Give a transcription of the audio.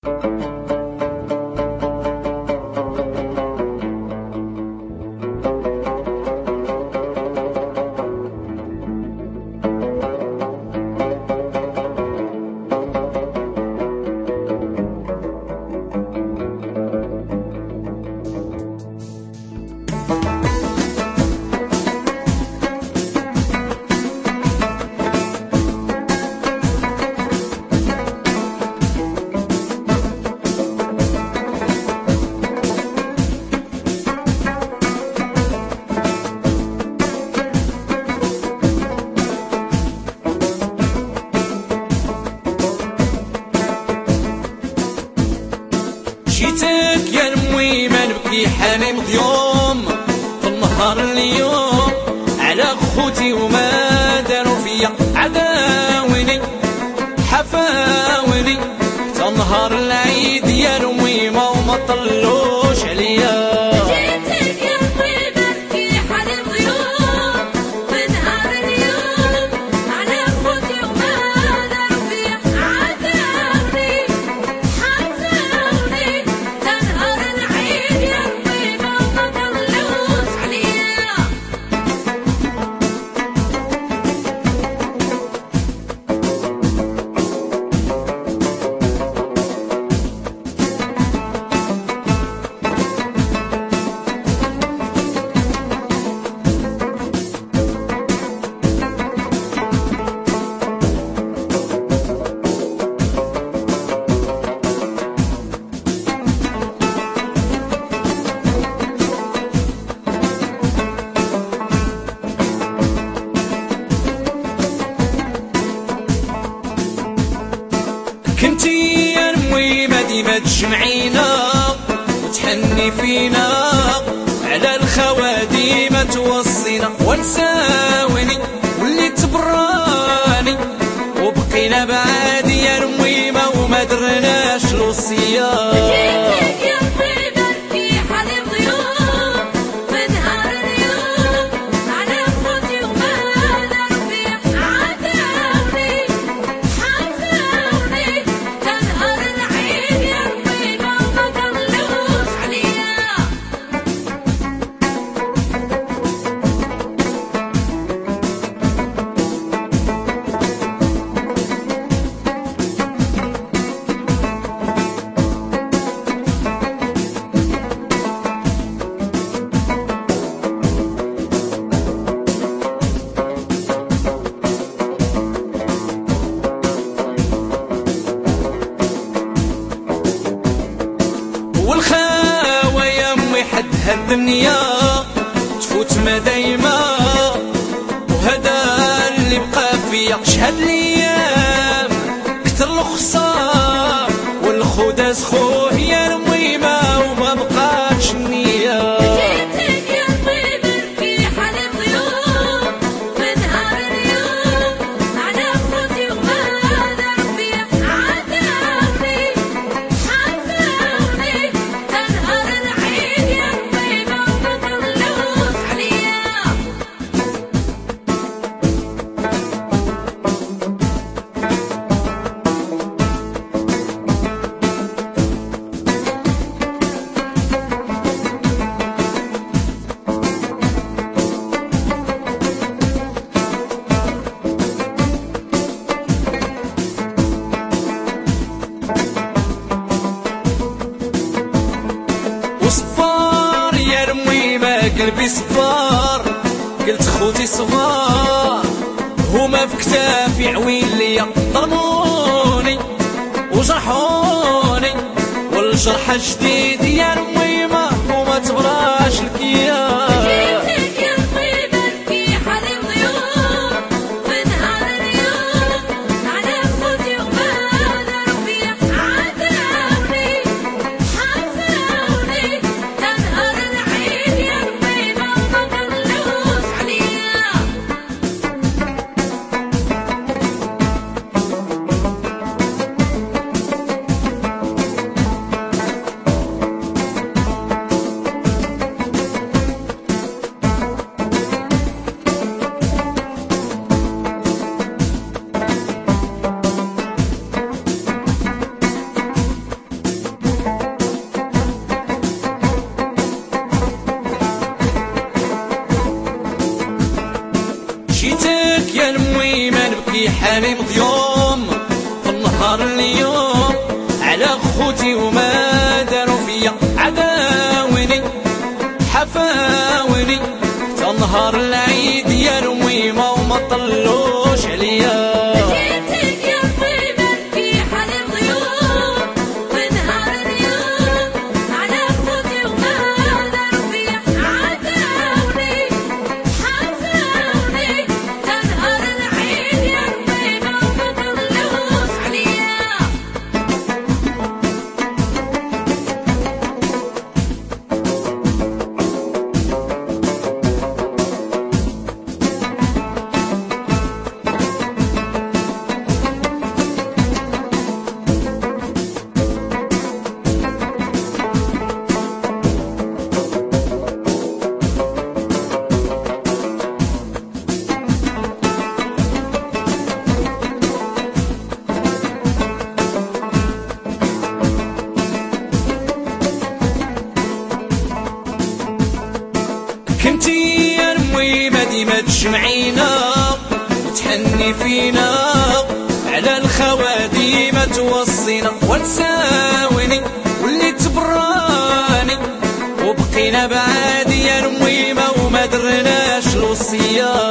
جيتك يا المي ما نبكي حالي مضيوم في النهار اليوم على خوتي وما داروا فيا عداوني حفاوني تا نهار العيد يا الميمة وما طلوش عليا. كنتي يا الميمة ديما تجمعينا وتحني فينا على الخوادي ما توصينا ونساوني واللي تبراني وبقينا بعاد يا الميمة وما درناش الوصية. والخاوة يا امي حدها الدنيا تفوت ما دايما وهذا اللي بقى فيا شهد الايام كتر الخسار والخداس خوه يا الميمة وما بقاتش النية. وصبار يا الميمة قلبي صبار قلت خوتي صغار هما في كتافي عوين ليا ظلموني وجرحوني والجرح جديد يا الميمة وما تبراش الكيان. نبكي حامي مضيوم في النهار اليوم على خوتي وما داروا فيا عداوني حفاوني تا نهار العيد يا رميمة وما طلوش عليا. كنتي يا رميمة ديما تجمعينا وتحني فينا على الخوادي ما توصينا ونساوني وليت براني وبقينا بعاد يا رميمة وما درناش الوصية.